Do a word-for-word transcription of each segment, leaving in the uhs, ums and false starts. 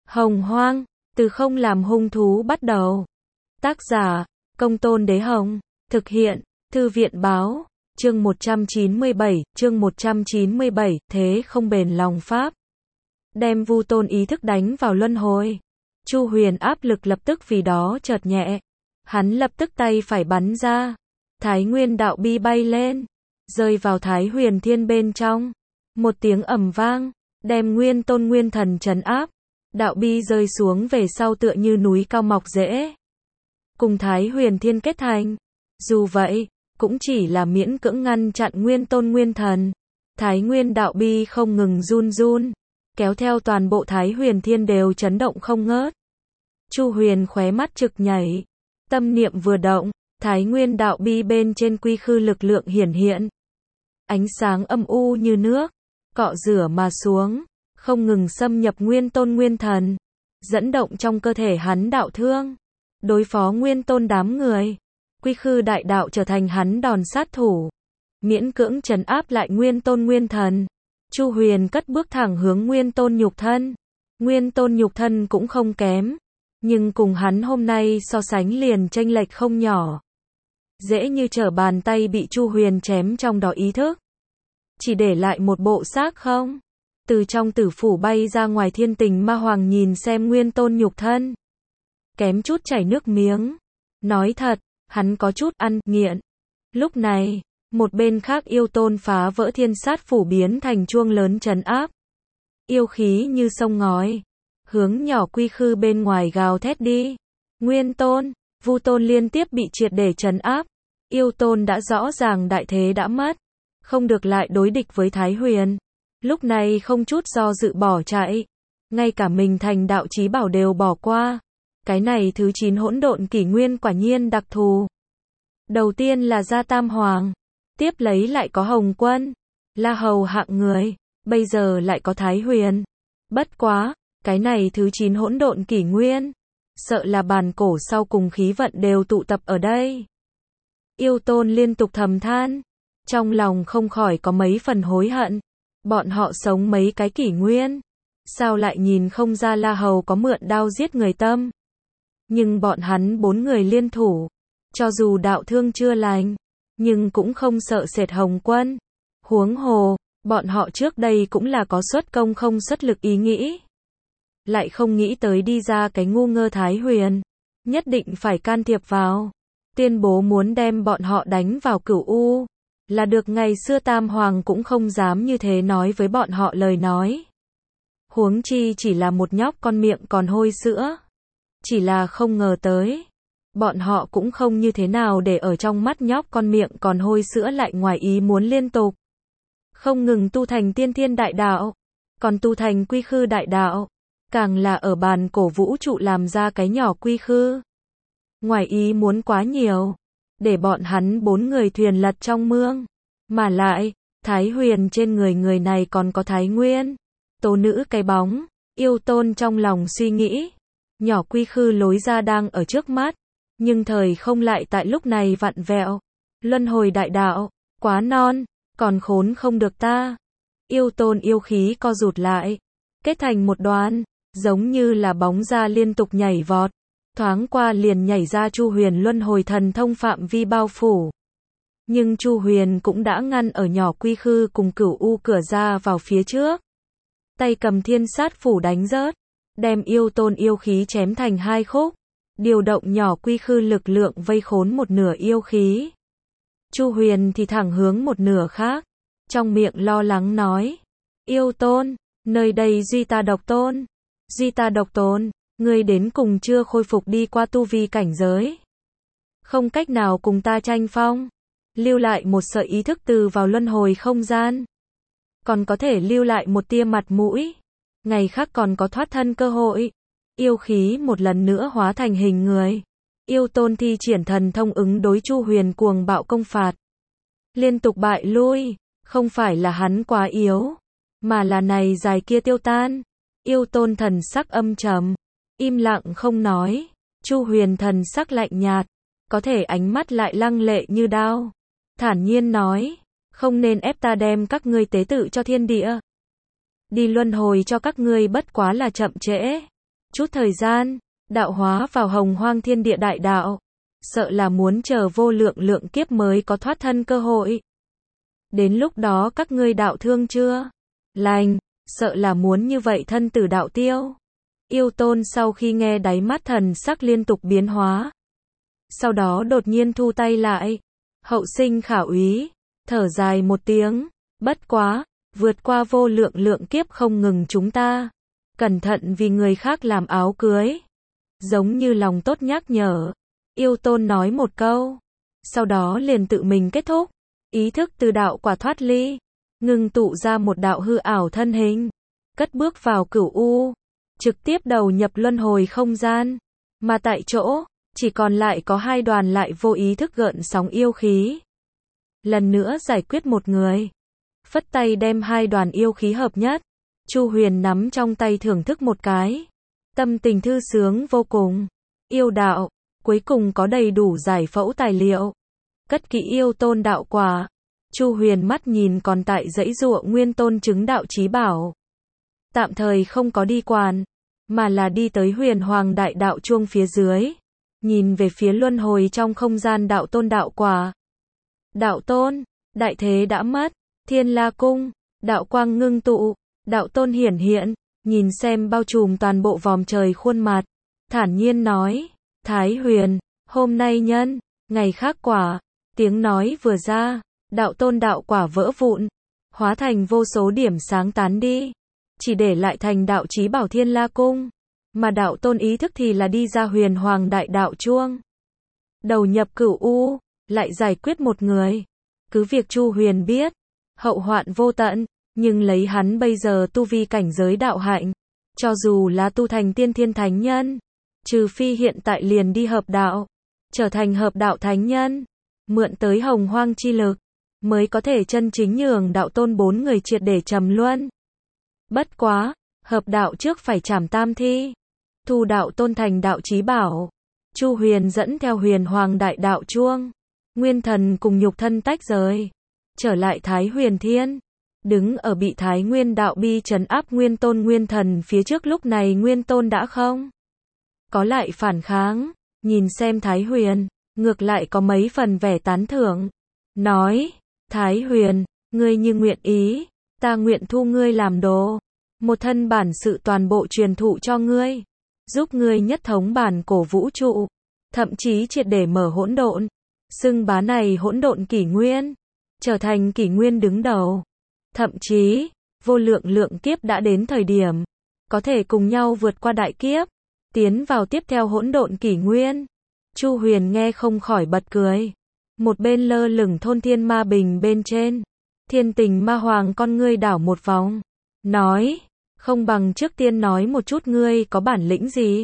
Hồng Hoang, từ không làm hung thú bắt đầu. Tác giả, Công Tôn Đế Hồng. Thực hiện, Thư viện Báo. Chương một trăm chín mươi bảy, chương một trăm chín mươi bảy, thế không bền lòng pháp. Đem Vu Tôn ý thức đánh vào luân hồi. Chu Huyền áp lực lập tức vì đó chợt nhẹ. Hắn lập tức tay phải bắn ra. Thái Nguyên đạo bi bay lên, rơi vào Thái Huyền Thiên bên trong. Một tiếng ầm vang, đem Nguyên Tôn Nguyên Thần trấn áp. Đạo bi rơi xuống về sau tựa như núi cao mọc rễ, cùng Thái Huyền Thiên kết thành. Dù vậy, cũng chỉ là miễn cưỡng ngăn chặn Nguyên Tôn Nguyên Thần. Thái Nguyên đạo bi không ngừng run run, kéo theo toàn bộ Thái Huyền Thiên đều chấn động không ngớt. Chu Huyền khóe mắt trực nhảy, tâm niệm vừa động, Thái Nguyên đạo bi bên trên quy khư lực lượng hiển hiện. Ánh sáng âm u như nước, cọ rửa mà xuống, không ngừng xâm nhập Nguyên Tôn Nguyên Thần, dẫn động trong cơ thể hắn đạo thương, đối phó Nguyên Tôn đám người. Quy khư đại đạo trở thành hắn đòn sát thủ, miễn cưỡng trấn áp lại Nguyên Tôn Nguyên Thần. Chu Huyền cất bước thẳng hướng Nguyên Tôn nhục thân. Nguyên Tôn nhục thân cũng không kém, nhưng cùng hắn hôm nay so sánh liền chênh lệch không nhỏ. Dễ như trở bàn tay bị Chu Huyền chém trong đó ý thức, chỉ để lại một bộ xác không. Từ trong tử phủ bay ra ngoài Thiên Tình Ma Hoàng nhìn xem Nguyên Tôn nhục thân, kém chút chảy nước miếng. Nói thật, hắn có chút ăn nghiện. Lúc này, một bên khác yêu tôn phá vỡ thiên sát phủ biến thành chuông lớn trấn áp. Yêu khí như sông ngói, hướng nhỏ quy khư bên ngoài gào thét đi. Nguyên Tôn, Vu Tôn liên tiếp bị triệt để trấn áp. Yêu tôn đã rõ ràng đại thế đã mất, không được lại đối địch với Thái Huyền. Lúc này không chút do dự bỏ chạy, ngay cả mình thành đạo chí bảo đều bỏ qua. Cái này thứ chín hỗn độn kỷ nguyên quả nhiên đặc thù. Đầu tiên là Gia Tam Hoàng, tiếp lấy lại có Hồng Quân, La Hầu hạng người, bây giờ lại có Thái Huyền. Bất quá, cái này thứ chín hỗn độn kỷ nguyên, sợ là bàn cổ sau cùng khí vận đều tụ tập ở đây. Yêu tôn liên tục thầm than, trong lòng không khỏi có mấy phần hối hận. Bọn họ sống mấy cái kỷ nguyên, sao lại nhìn không ra La Hầu có mượn đao giết người tâm. Nhưng bọn hắn bốn người liên thủ, cho dù đạo thương chưa lành, nhưng cũng không sợ sệt Hồng Quân. Huống hồ, bọn họ trước đây cũng là có xuất công không xuất lực ý nghĩ. Lại không nghĩ tới đi ra cái ngu ngơ Thái Huyền, nhất định phải can thiệp vào, tuyên bố muốn đem bọn họ đánh vào cửu u. Là được ngày xưa Tam Hoàng cũng không dám như thế nói với bọn họ lời nói. Huống chi chỉ là một nhóc con miệng còn hôi sữa. Chỉ là không ngờ tới, bọn họ cũng không như thế nào để ở trong mắt nhóc con miệng còn hôi sữa lại ngoài ý muốn liên tục. Không ngừng tu thành tiên thiên đại đạo, còn tu thành quy khư đại đạo, càng là ở bàn cổ vũ trụ làm ra cái nhỏ quy khư. Ngoài ý muốn quá nhiều, để bọn hắn bốn người thuyền lật trong mương. Mà lại, Thái Huyền trên người người này còn có Thái Nguyên, tố nữ cái bóng. Yêu tôn trong lòng suy nghĩ, nhỏ quy khư lối ra đang ở trước mắt, nhưng thời không lại tại lúc này vặn vẹo. Luân hồi đại đạo, quá non, còn khốn không được ta. Yêu tôn yêu khí co rụt lại, kết thành một đoàn, giống như là bóng ra liên tục nhảy vọt, thoáng qua liền nhảy ra Chu Huyền luân hồi thần thông phạm vi bao phủ. Nhưng Chu Huyền cũng đã ngăn ở nhỏ quy khư cùng cửu u cửa ra vào phía trước. Tay cầm thiên sát phủ đánh rớt, đem yêu tôn yêu khí chém thành hai khúc, điều động nhỏ quy khư lực lượng vây khốn một nửa yêu khí. Chu Huyền thì thẳng hướng một nửa khác, trong miệng lo lắng nói: Yêu tôn, nơi đây duy ta độc tôn, duy ta độc tôn, ngươi đến cùng chưa khôi phục đi qua tu vi cảnh giới, không cách nào cùng ta tranh phong, lưu lại một sợi ý thức từ vào luân hồi không gian, còn có thể lưu lại một tia mặt mũi, ngày khác còn có thoát thân cơ hội. Yêu khí một lần nữa hóa thành hình người, yêu tôn thi triển thần thông ứng đối Chu Huyền cuồng bạo công phạt, liên tục bại lui. Không phải là hắn quá yếu, mà là này dài kia tiêu tan. Yêu tôn thần sắc âm trầm, im lặng không nói. Chu Huyền thần sắc lạnh nhạt, có thể ánh mắt lại lăng lệ như đao, thản nhiên nói: không nên ép ta đem các ngươi tế tự cho thiên địa, đi luân hồi cho các ngươi bất quá là chậm trễ. chút thời gian, đạo hóa vào hồng hoang thiên địa đại đạo. Sợ là muốn chờ vô lượng lượng kiếp mới có thoát thân cơ hội. Đến lúc đó các ngươi đạo thương chưa lành, sợ là muốn như vậy thân tử đạo tiêu. Yêu Tôn sau khi nghe đáy mắt thần sắc liên tục biến hóa. Sau đó đột nhiên thu tay lại. Hậu sinh khả úy, thở dài một tiếng, bất quá, vượt qua vô lượng lượng kiếp không ngừng chúng ta. Cẩn thận vì người khác làm áo cưới. Giống như lòng tốt nhắc nhở. Yêu Tôn nói một câu. Sau đó liền tự mình kết thúc. Ý thức từ đạo quả thoát ly. Ngưng tụ ra một đạo hư ảo thân hình. Cất bước vào cửu u. Trực tiếp đầu nhập luân hồi không gian. Mà tại chỗ, chỉ còn lại có hai đoàn lại vô ý thức gợn sóng yêu khí. Lần nữa giải quyết một người. Phất tay đem hai đoàn yêu khí hợp nhất. Chu Huyền nắm trong tay thưởng thức một cái. Tâm tình thư sướng vô cùng. Yêu đạo, cuối cùng có đầy đủ giải phẫu tài liệu. Cất kỹ Yêu Tôn đạo quả. Chu Huyền mắt nhìn còn tại dãy dụa Nguyên Tôn chứng đạo chí bảo. Tạm thời không có đi quan, mà là đi tới Huyền Hoàng đại đạo chuông phía dưới. Nhìn về phía luân hồi trong không gian đạo tôn đạo quả. Đạo tôn, đại thế đã mất. Thiên La Cung, đạo quang ngưng tụ. Đạo tôn hiển hiện, nhìn xem bao trùm toàn bộ vòm trời khuôn mặt. Thản nhiên nói, Thái Huyền, hôm nay nhân, ngày khác quả. Tiếng nói vừa ra, đạo tôn đạo quả vỡ vụn. Hóa thành vô số điểm sáng tán đi. Chỉ để lại thành đạo chí bảo Thiên La Cung. Mà đạo tôn ý thức thì là đi ra Huyền Hoàng đại đạo chuông. Đầu nhập cửu u, lại giải quyết một người. Cứ việc Chu Huyền biết, hậu hoạn vô tận, nhưng lấy hắn bây giờ tu vi cảnh giới đạo hạnh, cho dù là tu thành tiên thiên thánh nhân, trừ phi hiện tại liền đi hợp đạo, trở thành hợp đạo thánh nhân, mượn tới hồng hoang chi lực, mới có thể chân chính nhường đạo tôn bốn người triệt để trầm luân. Bất quá, hợp đạo trước phải trảm tam thi, thu đạo tôn thành đạo chí bảo. Chu Huyền dẫn theo Huyền Hoàng đại đạo chuông, nguyên thần cùng nhục thân tách rời, trở lại Thái Huyền Thiên, đứng ở bị Thái Nguyên đạo bi trấn áp Nguyên Tôn nguyên thần phía trước. Lúc này Nguyên Tôn đã không có lại phản kháng, nhìn xem Thái Huyền, ngược lại có mấy phần vẻ tán thưởng, nói, Thái Huyền, ngươi như nguyện ý, ta nguyện thu ngươi làm đồ, một thân bản sự toàn bộ truyền thụ cho ngươi, giúp ngươi nhất thống bản cổ vũ trụ, thậm chí triệt để mở hỗn độn, xưng bá này hỗn độn kỷ nguyên, trở thành kỷ nguyên đứng đầu. Thậm chí, vô lượng lượng kiếp đã đến thời điểm, có thể cùng nhau vượt qua đại kiếp, tiến vào tiếp theo hỗn độn kỷ nguyên. Chu Huyền nghe không khỏi bật cười. Một bên lơ lửng thôn thiên ma bình bên trên, Thiên Tình Ma Hoàng con ngươi đảo một vòng, nói, không bằng trước tiên nói một chút ngươi có bản lĩnh gì.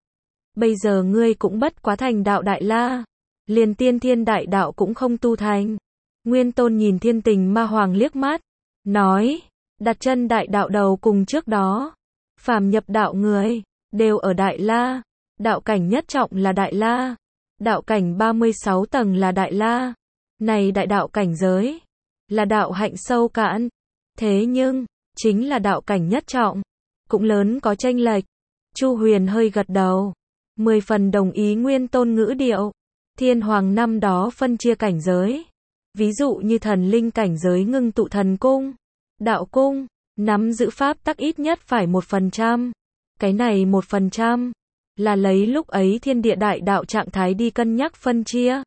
Bây giờ ngươi cũng bất quá thành đạo đại la, liền tiên thiên đại đạo cũng không tu thành. Nguyên Tôn nhìn Thiên Tình Ma Hoàng liếc mắt, nói, đặt chân đại đạo đầu cùng trước đó, phàm nhập đạo người, đều ở đại la, đạo cảnh nhất trọng là đại la, đạo cảnh ba mươi sáu tầng là đại la, này đại đạo cảnh giới, là đạo hạnh sâu cạn, thế nhưng, chính là đạo cảnh nhất trọng, cũng lớn có chênh lệch. Chu Huyền hơi gật đầu, mười phần đồng ý Nguyên Tôn ngữ điệu. Thiên Hoàng năm đó phân chia cảnh giới, ví dụ như thần linh cảnh giới ngưng tụ thần cung, đạo cung, nắm giữ pháp tắc ít nhất phải một phần trăm. Cái này một phần trăm, là lấy lúc ấy thiên địa đại đạo trạng thái đi cân nhắc phân chia.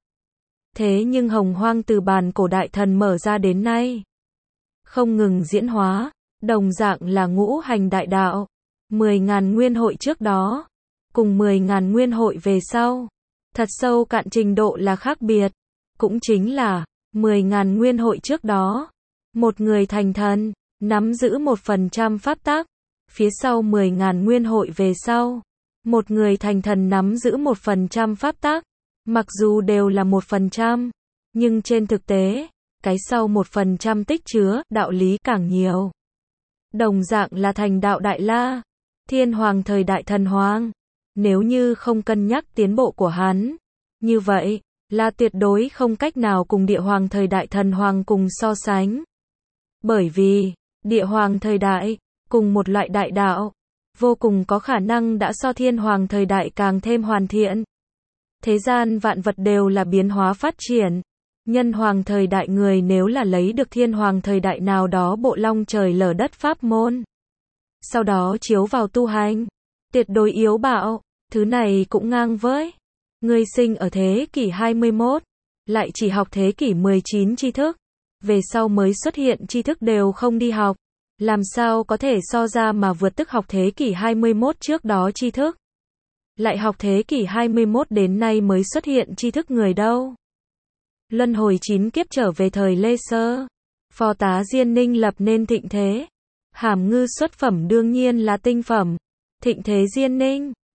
Thế nhưng hồng hoang từ bàn cổ đại thần mở ra đến nay, không ngừng diễn hóa, đồng dạng là ngũ hành đại đạo, mười ngàn nguyên hội trước đó, cùng mười ngàn nguyên hội về sau, thật sâu cạn trình độ là khác biệt, cũng chính là, mười ngàn nguyên hội trước đó, một người thành thần, nắm giữ một phần trăm pháp tắc, phía sau mười ngàn nguyên hội về sau, một người thành thần nắm giữ một phần trăm pháp tắc, mặc dù đều là một phần trăm, nhưng trên thực tế, cái sau một phần trăm tích chứa, đạo lý càng nhiều. Đồng dạng là thành đạo đại la, Thiên Hoàng thời đại thần hoàng, nếu như không cân nhắc tiến bộ của hắn, như vậy, là tuyệt đối không cách nào cùng địa hoàng thời đại thần hoàng cùng so sánh. Bởi vì, địa hoàng thời đại, cùng một loại đại đạo, vô cùng có khả năng đã so thiên hoàng thời đại càng thêm hoàn thiện. Thế gian vạn vật đều là biến hóa phát triển. Nhân hoàng thời đại người nếu là lấy được thiên hoàng thời đại nào đó bộ long trời lở đất pháp môn, sau đó chiếu vào tu hành, tuyệt đối yếu bạo, thứ này cũng ngang với người sinh ở thế kỷ hai mươi mốt, lại chỉ học thế kỷ mười chín tri thức, về sau mới xuất hiện tri thức đều không đi học, làm sao có thể so ra mà vượt tức học thế kỷ hai mươi mốt trước đó tri thức, lại học thế kỷ hai mươi mốt đến nay mới xuất hiện tri thức người đâu. Luân hồi chín kiếp trở về thời Lê Sơ, phò tá Diên Ninh lập nên thịnh thế. Hàm Ngư xuất phẩm đương nhiên là tinh phẩm. Thịnh thế Diên Ninh,